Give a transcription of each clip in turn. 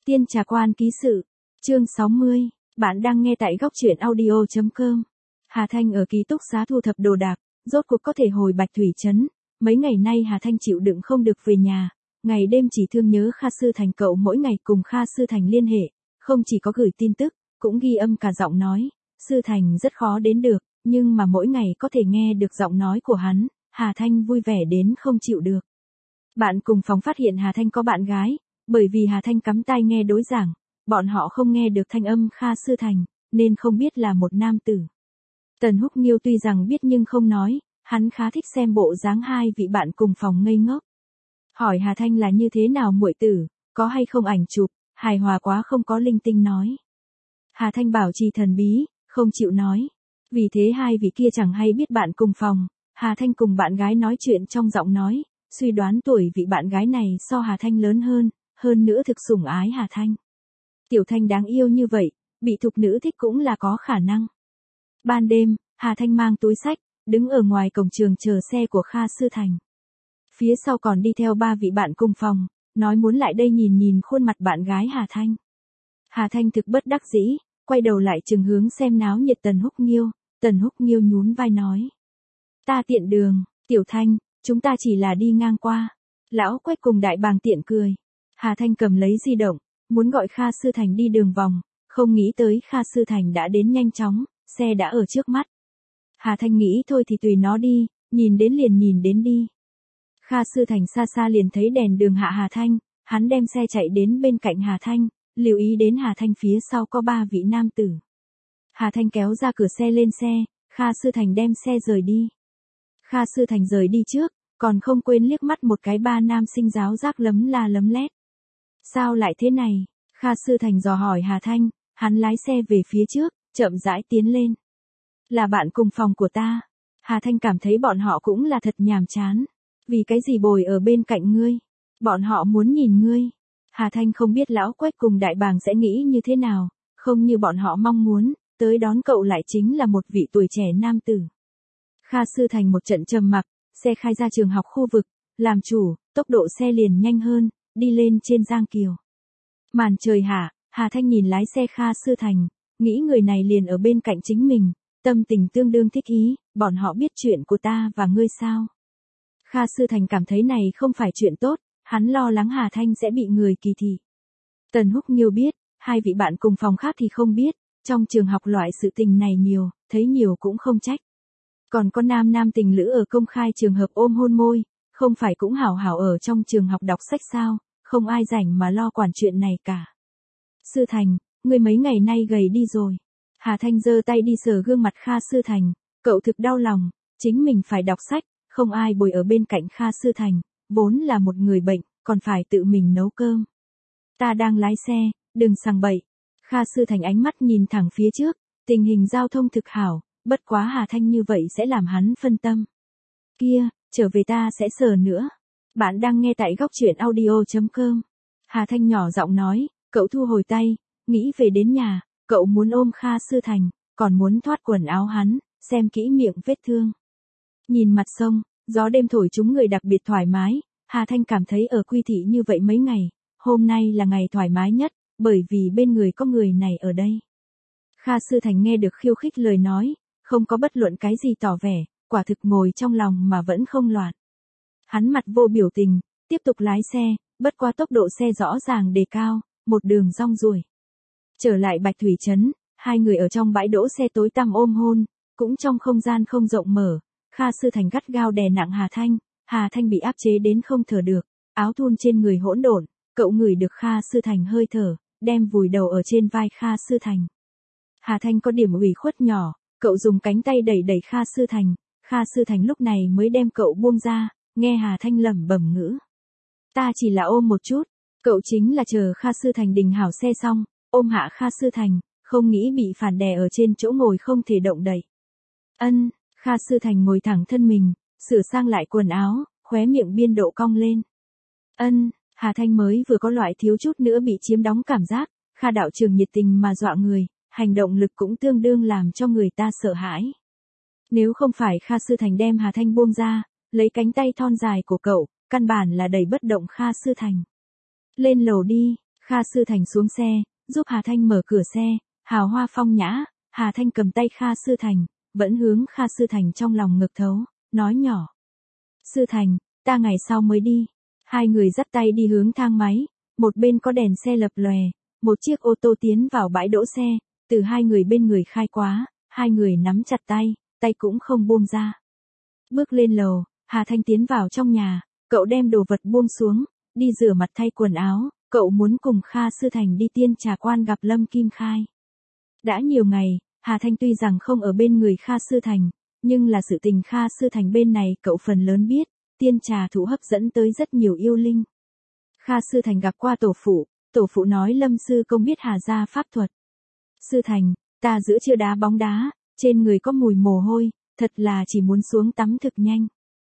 Tiên Trà Quan Ký Sự, chương 60, bạn đang nghe tại góc truyện audio.com. Hà Thanh ở ký túc xá thu thập đồ đạc, rốt cuộc có thể hồi Bạch Thủy Trấn. Mấy ngày nay Hà Thanh chịu đựng không được về nhà, ngày đêm chỉ thương nhớ Kha Sư Thành. Cậu mỗi ngày cùng Kha Sư Thành liên hệ, không chỉ có gửi tin tức, cũng ghi âm cả giọng nói. Sư Thành rất khó đến được, nhưng mà mỗi ngày có thể nghe được giọng nói của hắn, Hà Thanh vui vẻ đến không chịu được. Bạn cùng phòng phát hiện Hà Thanh có bạn gái, bởi vì Hà Thanh cắm tai nghe đối giảng, bọn họ không nghe được thanh âm Kha Sư Thành, nên không biết là một nam tử. Tần Húc Nghiêu tuy rằng biết nhưng không nói, hắn khá thích xem bộ dáng hai vị bạn cùng phòng ngây ngốc. Hỏi Hà Thanh là như thế nào muội tử, có hay không ảnh chụp, hài hòa quá không có linh tinh nói. Hà Thanh bảo trì thần bí, không chịu nói. Vì thế hai vị kia chẳng hay biết bạn cùng phòng, Hà Thanh cùng bạn gái nói chuyện trong giọng nói, suy đoán tuổi vị bạn gái này so Hà Thanh lớn hơn nữa thực sủng ái Hà Thanh. Tiểu Thanh đáng yêu như vậy, bị thục nữ thích cũng là có khả năng. Ban đêm, Hà Thanh mang túi sách, đứng ở ngoài cổng trường chờ xe của Kha Sư Thành. Phía sau còn đi theo ba vị bạn cùng phòng, nói muốn lại đây nhìn khuôn mặt bạn gái Hà Thanh. Hà Thanh thực bất đắc dĩ, quay đầu lại chừng hướng xem náo nhiệt Tần Húc Nghiêu. Tần Húc Nghiêu nhún vai nói: Ta tiện đường, Tiểu Thanh, chúng ta chỉ là đi ngang qua. Lão Quách cùng Đại Bàng tiện cười. Hà Thanh cầm lấy di động, muốn gọi Kha Sư Thành đi đường vòng, không nghĩ tới Kha Sư Thành đã đến nhanh chóng, xe đã ở trước mắt. Hà Thanh nghĩ thôi thì tùy nó đi, nhìn đến liền nhìn đến đi. Kha Sư Thành xa xa liền thấy đèn đường hạ Hà Thanh, hắn đem xe chạy đến bên cạnh Hà Thanh, lưu ý đến Hà Thanh phía sau có ba vị nam tử. Hà Thanh kéo ra cửa xe lên xe, Kha Sư Thành đem xe rời đi. Kha Sư Thành rời đi trước, còn không quên liếc mắt một cái ba nam sinh giáo giác lấm la lấm lét. Sao lại thế này? Kha Sư Thành dò hỏi Hà Thanh, hắn lái xe về phía trước, chậm rãi tiến lên. Là bạn cùng phòng của ta. Hà Thanh cảm thấy bọn họ cũng là thật nhàm chán. Vì cái gì bồi ở bên cạnh ngươi? Bọn họ muốn nhìn ngươi. Hà Thanh không biết Lão Quách cùng Đại Bàng sẽ nghĩ như thế nào, không như bọn họ mong muốn, tới đón cậu lại chính là một vị tuổi trẻ nam tử. Kha Sư Thành một trận trầm mặc, xe khai ra trường học khu vực, làm chủ, tốc độ xe liền nhanh hơn, đi lên trên Giang Kiều. Màn trời hạ, Hà Thanh nhìn lái xe Kha Sư Thành, nghĩ người này liền ở bên cạnh chính mình, tâm tình tương đương thích ý, bọn họ biết chuyện của ta và ngươi sao? Kha Sư Thành cảm thấy này không phải chuyện tốt, hắn lo lắng Hà Thanh sẽ bị người kỳ thị. Tần Húc Nghiêu biết, hai vị bạn cùng phòng khác thì không biết, trong trường học loại sự tình này nhiều, thấy nhiều cũng không trách. Còn có nam tình lữ ở công khai trường hợp ôm hôn môi, không phải cũng hảo hảo ở trong trường học đọc sách sao, không ai rảnh mà lo quản chuyện này cả. Sư Thành, ngươi mấy ngày nay gầy đi rồi. Hà Thanh giơ tay đi sờ gương mặt Kha Sư Thành, cậu thực đau lòng, chính mình phải đọc sách, không ai bồi ở bên cạnh Kha Sư Thành, vốn là một người bệnh, còn phải tự mình nấu cơm. Ta đang lái xe, đừng sằng bậy. Kha Sư Thành ánh mắt nhìn thẳng phía trước, tình hình giao thông thực hảo, bất quá Hà Thanh như vậy sẽ làm hắn phân tâm. Kia, trở về ta sẽ sờ nữa. Bạn đang nghe tại góc truyện audio.com. Hà Thanh nhỏ giọng nói, cậu thu hồi tay, nghĩ về đến nhà, cậu muốn ôm Kha Sư Thành, còn muốn thoát quần áo hắn, xem kỹ miệng vết thương. Nhìn mặt sông, gió đêm thổi chúng người đặc biệt thoải mái, Hà Thanh cảm thấy ở Quy Thị như vậy mấy ngày, hôm nay là ngày thoải mái nhất, bởi vì bên người có người này ở đây. Kha Sư Thành nghe được khiêu khích lời nói, không có bất luận cái gì tỏ vẻ, quả thực ngồi trong lòng mà vẫn không loạn. Hắn mặt vô biểu tình, tiếp tục lái xe, bất qua tốc độ xe rõ ràng đề cao, một đường rong ruổi. Trở lại Bạch Thủy Trấn, hai người ở trong bãi đỗ xe tối tăm ôm hôn, cũng trong không gian không rộng mở, Kha Sư Thành gắt gao đè nặng Hà Thanh bị áp chế đến không thở được, áo thun trên người hỗn độn, cậu ngửi được Kha Sư Thành hơi thở, đem vùi đầu ở trên vai Kha Sư Thành. Hà Thanh có điểm ủy khuất nhỏ, cậu dùng cánh tay đẩy Kha Sư Thành lúc này mới đem cậu buông ra, nghe Hà Thanh lẩm bẩm ngữ. Ta chỉ là ôm một chút, cậu chính là chờ Kha Sư Thành đình hảo xe xong, ôm hạ Kha Sư Thành, không nghĩ bị phản đè ở trên chỗ ngồi không thể động đậy. Kha Sư Thành ngồi thẳng thân mình, sửa sang lại quần áo, khóe miệng biên độ cong lên. Hà Thanh mới vừa có loại thiếu chút nữa bị chiếm đóng cảm giác, Kha đạo trưởng nhiệt tình mà dọa người, hành động lực cũng tương đương làm cho người ta sợ hãi. Nếu không phải Kha Sư Thành đem Hà Thanh buông ra, lấy cánh tay thon dài của cậu, căn bản là đẩy bất động Kha Sư Thành. Lên lầu đi, Kha Sư Thành xuống xe, giúp Hà Thanh mở cửa xe, hào hoa phong nhã, Hà Thanh cầm tay Kha Sư Thành, vẫn hướng Kha Sư Thành trong lòng ngực thấu, nói nhỏ. Sư Thành, ta ngày sau mới đi. Hai người dắt tay đi hướng thang máy, một bên có đèn xe lập lòe, một chiếc ô tô tiến vào bãi đỗ xe, từ hai người bên người khai quá, hai người nắm chặt tay, tay cũng không buông ra. Bước lên lầu, Hà Thanh tiến vào trong nhà, cậu đem đồ vật buông xuống, đi rửa mặt thay quần áo, cậu muốn cùng Kha Sư Thành đi Tiên Trà Quan gặp Lâm Kim Khai. Đã nhiều ngày, Hà Thanh tuy rằng không ở bên người Kha Sư Thành, nhưng là sự tình Kha Sư Thành bên này cậu phần lớn biết, Tiên Trà Thụ hấp dẫn tới rất nhiều yêu linh. Kha Sư Thành gặp qua tổ phụ nói Lâm Sư Công biết Hà gia pháp thuật. Sư Thành, ta giữa trưa đá bóng đá, trên người có mùi mồ hôi, thật là chỉ muốn xuống tắm thực nhanh.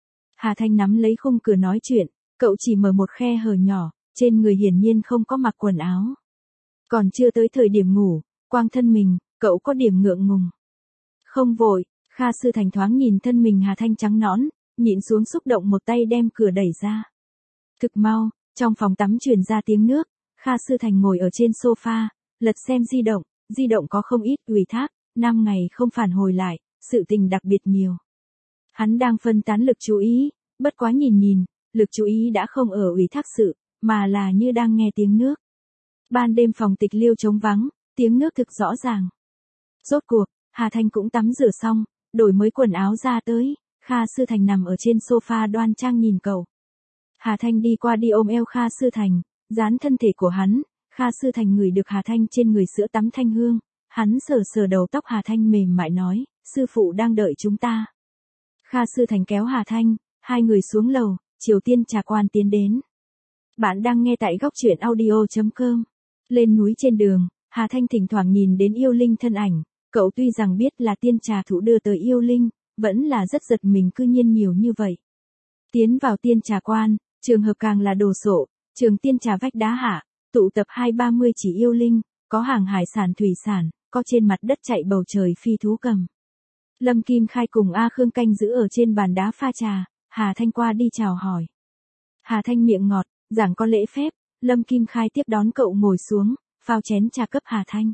Hà Thanh nắm lấy khung cửa nói chuyện, cậu chỉ mở một khe hở nhỏ, trên người hiển nhiên không có mặc quần áo. Còn chưa tới thời điểm ngủ, quang thân mình, cậu có điểm ngượng ngùng. Không vội, Kha Sư Thành thoáng nhìn thân mình Hà Thanh trắng nõn, nhịn xuống xúc động một tay đem cửa đẩy ra. Thực mau, trong phòng tắm truyền ra tiếng nước, Kha Sư Thành ngồi ở trên sofa, lật xem di động có không ít ủy thác, 5 ngày không phản hồi lại, sự tình đặc biệt nhiều. Hắn đang phân tán lực chú ý, bất quá nhìn, lực chú ý đã không ở ủy thác sự, mà là như đang nghe tiếng nước. Ban đêm phòng tịch liêu trống vắng, tiếng nước thực rõ ràng. Rốt cuộc, Hà Thanh cũng tắm rửa xong, đổi mới quần áo ra tới, Kha Sư Thành nằm ở trên sofa đoan trang nhìn cậu. Hà Thanh đi qua đi ôm eo Kha Sư Thành, dán thân thể của hắn, Kha Sư Thành ngửi được Hà Thanh trên người sữa tắm thanh hương, hắn sờ đầu tóc Hà Thanh mềm mại nói, sư phụ đang đợi chúng ta. Kha Sư Thành kéo Hà Thanh, hai người xuống lầu, Triều Tiên Trà Quan tiến đến. Bạn đang nghe tại góc truyện audio.com. Lên núi trên đường, Hà Thanh thỉnh thoảng nhìn đến yêu linh thân ảnh, cậu tuy rằng biết là Tiên Trà Thụ đưa tới yêu linh, vẫn là rất giật mình cư nhiên nhiều như vậy. Tiến vào Tiên Trà Quan, trường hợp càng là đồ sộ, trường Tiên Trà vách đá hạ, tụ tập 2-30 chỉ yêu linh, có hàng hải sản thủy sản, có trên mặt đất chạy bầu trời phi thú cầm. Lâm Kim Khai cùng A Khương canh giữ ở trên bàn đá pha trà, Hà Thanh qua đi chào hỏi. Hà Thanh miệng ngọt, giảng có lễ phép, Lâm Kim Khai tiếp đón cậu ngồi xuống, phao chén trà cấp Hà Thanh.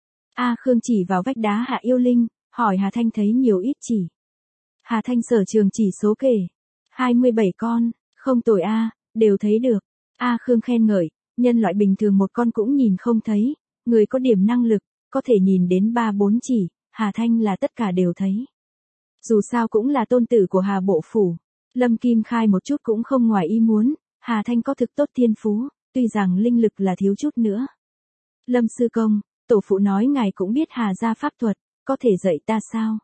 A Khương chỉ vào vách đá hạ yêu linh, hỏi Hà Thanh thấy nhiều ít chỉ. Hà Thanh sở trường chỉ số kể. 27 con, không tồi A, đều thấy được. A Khương khen ngợi, nhân loại bình thường một con cũng nhìn không thấy, người có điểm năng lực, có thể nhìn đến 3-4 chỉ, Hà Thanh là tất cả đều thấy. Dù sao cũng là tôn tử của Hà Bộ Phủ. Lâm Kim Khai một chút cũng không ngoài ý muốn, Hà Thanh có thực tốt thiên phú, tuy rằng linh lực là thiếu chút nữa. Lâm Sư Công, tổ phụ nói ngài cũng biết Hà gia pháp thuật, có thể dạy ta sao?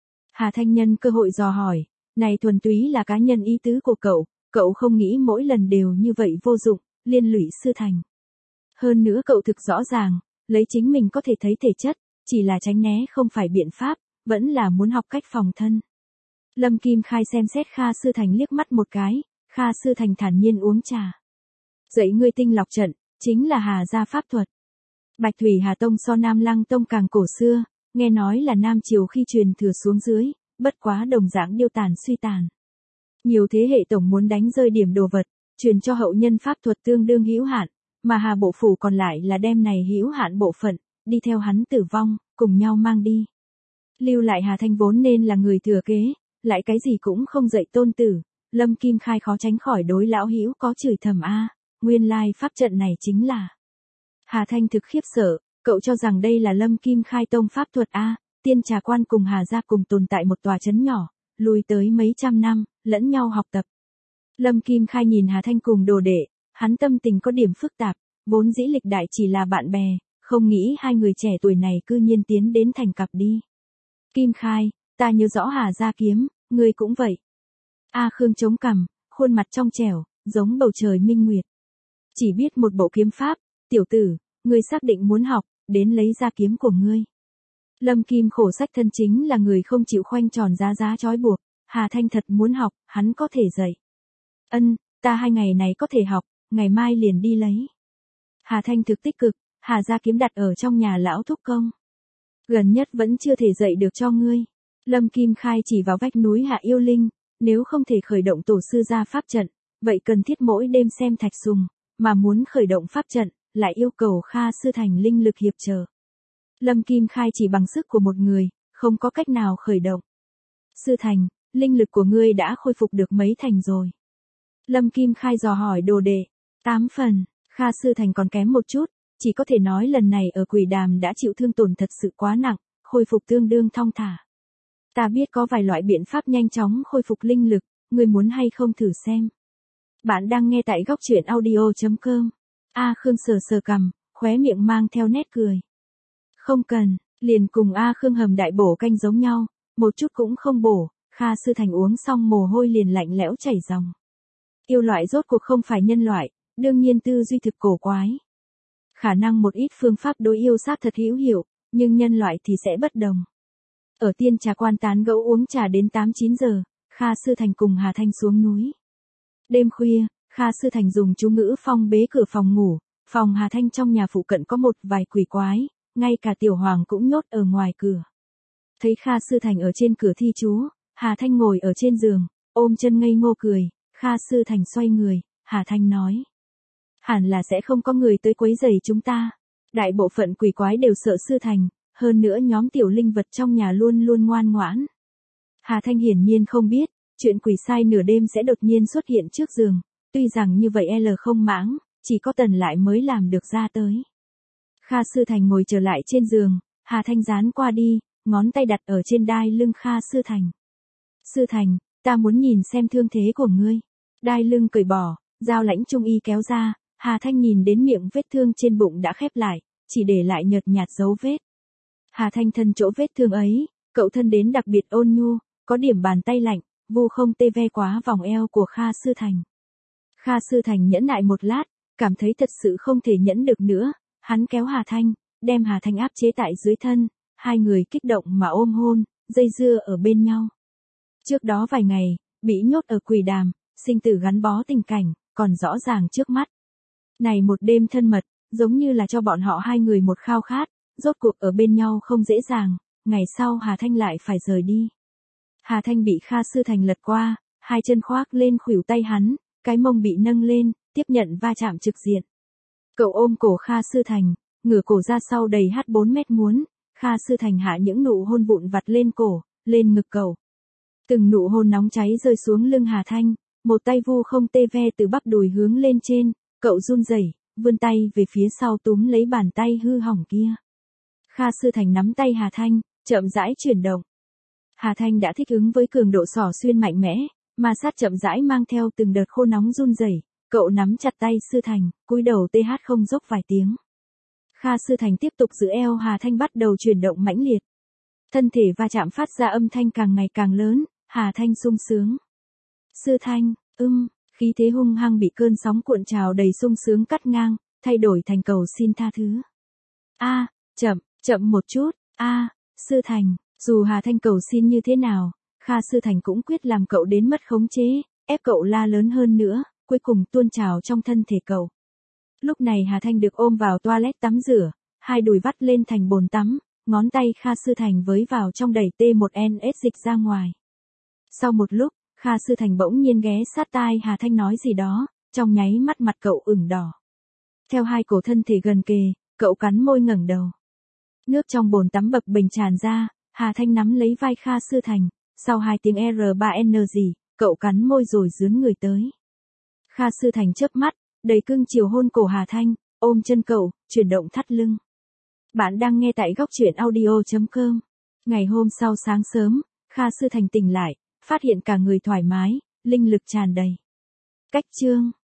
Hà Thanh nhân cơ hội dò hỏi, này thuần túy là cá nhân ý tứ của cậu không nghĩ mỗi lần đều như vậy vô dụng, liên lụy Sư Thành. Hơn nữa cậu thực rõ ràng, lấy chính mình có thể thấy thể chất, chỉ là tránh né không phải biện pháp, vẫn là muốn học cách phòng thân. Lâm Kim Khai xem xét Kha Sư Thành liếc mắt một cái, Kha Sư Thành thản nhiên uống trà. Dạy ngươi tinh lọc trận, chính là Hà gia pháp thuật. Bạch Thủy Hà Tông so Nam Lăng Tông càng cổ xưa, nghe nói là Nam Triều khi truyền thừa xuống dưới, bất quá đồng dạng điêu tàn suy tàn. Nhiều thế hệ tổng muốn đánh rơi điểm đồ vật, truyền cho hậu nhân pháp thuật tương đương hữu hạn, mà Hà Bộ Phủ còn lại là đem này hữu hạn bộ phận, đi theo hắn tử vong, cùng nhau mang đi. Lưu lại Hà Thanh vốn nên là người thừa kế, lại cái gì cũng không dạy tôn tử, Lâm Kim Khai khó tránh khỏi đối lão hữu có chửi thầm a, nguyên lai pháp trận này chính là. Hà Thanh thực khiếp sợ, cậu cho rằng đây là Lâm Kim Khai tông pháp thuật a, Tiên Trà Quan cùng Hà gia cùng tồn tại một tòa trấn nhỏ, lùi tới mấy trăm năm, lẫn nhau học tập. Lâm Kim Khai nhìn Hà Thanh cùng đồ đệ, hắn tâm tình có điểm phức tạp, vốn dĩ lịch đại chỉ là bạn bè, không nghĩ hai người trẻ tuổi này cư nhiên tiến đến thành cặp đi. Kim Khai, ta nhớ rõ Hà gia kiếm, ngươi cũng vậy. A Khương chống cằm, khuôn mặt trong trẻo, giống bầu trời minh nguyệt. Chỉ biết một bộ kiếm pháp, tiểu tử, ngươi xác định muốn học, đến lấy ra kiếm của ngươi. Lâm Kim khổ sách thân chính là người không chịu khoanh tròn giá trói buộc, Hà Thanh thật muốn học, hắn có thể dạy. Ân, ta 2 ngày này có thể học, ngày mai liền đi lấy. Hà Thanh thực tích cực, Hà gia kiếm đặt ở trong nhà lão thúc công. Gần nhất vẫn chưa thể dạy được cho ngươi. Lâm Kim Khai chỉ vào vách núi hạ yêu linh, nếu không thể khởi động tổ sư gia pháp trận, vậy cần thiết mỗi đêm xem thạch sùng, mà muốn khởi động pháp trận, lại yêu cầu Kha Sư Thành linh lực hiệp trợ. Lâm Kim Khai chỉ bằng sức của một người, không có cách nào khởi động. Sư Thành, linh lực của ngươi đã khôi phục được mấy thành rồi? Lâm Kim Khai dò hỏi đồ đệ. 8 phần, Kha Sư Thành còn kém một chút, chỉ có thể nói lần này ở Quỷ Đàm đã chịu thương tổn thật sự quá nặng, khôi phục tương đương thong thả. Ta biết có vài loại biện pháp nhanh chóng khôi phục linh lực, ngươi muốn hay không thử xem. Bạn đang nghe tại góc truyện audio.com. A Khương sờ sờ cằm, khóe miệng mang theo nét cười. Không cần, liền cùng A Khương hầm đại bổ canh giống nhau, một chút cũng không bổ, Kha Sư Thành uống xong mồ hôi liền lạnh lẽo chảy ròng. Yêu loại rốt cuộc không phải nhân loại, đương nhiên tư duy thực cổ quái. Khả năng một ít phương pháp đối yêu xác thật hữu hiệu, nhưng nhân loại thì sẽ bất đồng. Ở Tiên Trà Quan tán gẫu uống trà đến 8-9 giờ, Kha Sư Thành cùng Hà Thanh xuống núi. Đêm khuya, Kha Sư Thành dùng chú ngữ phong bế cửa phòng ngủ, phòng Hà Thanh trong nhà phụ cận có một vài quỷ quái, ngay cả Tiểu Hoàng cũng nhốt ở ngoài cửa. Thấy Kha Sư Thành ở trên cửa thi chú, Hà Thanh ngồi ở trên giường, ôm chân ngây ngô cười, Kha Sư Thành xoay người, Hà Thanh nói. Hẳn là sẽ không có người tới quấy rầy chúng ta. Đại bộ phận quỷ quái đều sợ Sư Thành, hơn nữa nhóm tiểu linh vật trong nhà luôn luôn ngoan ngoãn. Hà Thanh hiển nhiên không biết, chuyện quỷ sai nửa đêm sẽ đột nhiên xuất hiện trước giường, tuy rằng như vậy L không mãng, chỉ có Tần lại mới làm được ra tới. Kha Sư Thành ngồi trở lại trên giường, Hà Thanh dán qua đi, ngón tay đặt ở trên đai lưng Kha Sư Thành. Sư Thành, ta muốn nhìn xem thương thế của ngươi. Đai lưng cởi bỏ, dao lãnh trung y kéo ra, Hà Thanh nhìn đến miệng vết thương trên bụng đã khép lại, chỉ để lại nhợt nhạt dấu vết. Hà Thanh thân chỗ vết thương ấy, cậu thân đến đặc biệt ôn nhu, có điểm bàn tay lạnh, vu không tê ve quá vòng eo của Kha Sư Thành. Kha Sư Thành nhẫn nại một lát, cảm thấy thật sự không thể nhẫn được nữa, hắn kéo Hà Thanh, đem Hà Thanh áp chế tại dưới thân, hai người kích động mà ôm hôn, dây dưa ở bên nhau. Trước đó vài ngày, bị nhốt ở Quỷ Đàm, sinh tử gắn bó tình cảnh, còn rõ ràng trước mắt. Này một đêm thân mật, giống như là cho bọn họ hai người một khao khát, rốt cuộc ở bên nhau không dễ dàng, ngày sau Hà Thanh lại phải rời đi. Hà Thanh bị Kha Sư Thành lật qua, hai chân khoác lên khuỷu tay hắn, cái mông bị nâng lên, tiếp nhận va chạm trực diện. Cậu ôm cổ Kha Sư Thành, ngửa cổ ra sau đầy h4 mét muốn, Kha Sư Thành hạ những nụ hôn vụn vặt lên cổ, lên ngực cậu. Từng nụ hôn nóng cháy rơi xuống lưng Hà Thanh, một tay vu không tê ve từ bắp đùi hướng lên trên, cậu run rẩy, vươn tay về phía sau túm lấy bàn tay hư hỏng kia. Kha Sư Thành nắm tay Hà Thanh, chậm rãi chuyển động. Hà Thanh đã thích ứng với cường độ xỏ xuyên mạnh mẽ, mà sát chậm rãi mang theo từng đợt khô nóng run rẩy, cậu nắm chặt tay Sư Thành, cúi đầu TH không dốc vài tiếng. Kha Sư Thành tiếp tục giữ eo Hà Thanh bắt đầu chuyển động mãnh liệt. Thân thể va chạm phát ra âm thanh càng ngày càng lớn, Hà Thanh sung sướng. Sư Thanh, khí thế hung hăng bị cơn sóng cuộn trào đầy sung sướng cắt ngang, thay đổi thành cầu xin tha thứ. Chậm một chút, Sư Thành, dù Hà Thanh cầu xin như thế nào, Kha Sư Thành cũng quyết làm cậu đến mất khống chế, ép cậu la lớn hơn nữa, cuối cùng tuôn trào trong thân thể cậu. Lúc này Hà Thanh được ôm vào toilet tắm rửa, hai đùi vắt lên thành bồn tắm, ngón tay Kha Sư Thành với vào trong đẩy T1NS dịch ra ngoài. Sau một lúc, Kha Sư Thành bỗng nhiên ghé sát tai Hà Thanh nói gì đó, trong nháy mắt mặt cậu ửng đỏ. Theo hai cổ thân thể gần kề, cậu cắn môi ngẩng đầu. Nước trong bồn tắm bập bềnh tràn ra, Hà Thanh nắm lấy vai Kha Sư Thành, sau 2 tiếng R3N gì, cậu cắn môi rồi dướn người tới. Kha Sư Thành chớp mắt, đầy cưng chiều hôn cổ Hà Thanh, ôm chân cậu, chuyển động thắt lưng. Bạn đang nghe tại góc truyện audio.com. Ngày hôm sau sáng sớm, Kha Sư Thành tỉnh lại, phát hiện cả người thoải mái, linh lực tràn đầy. Cách chương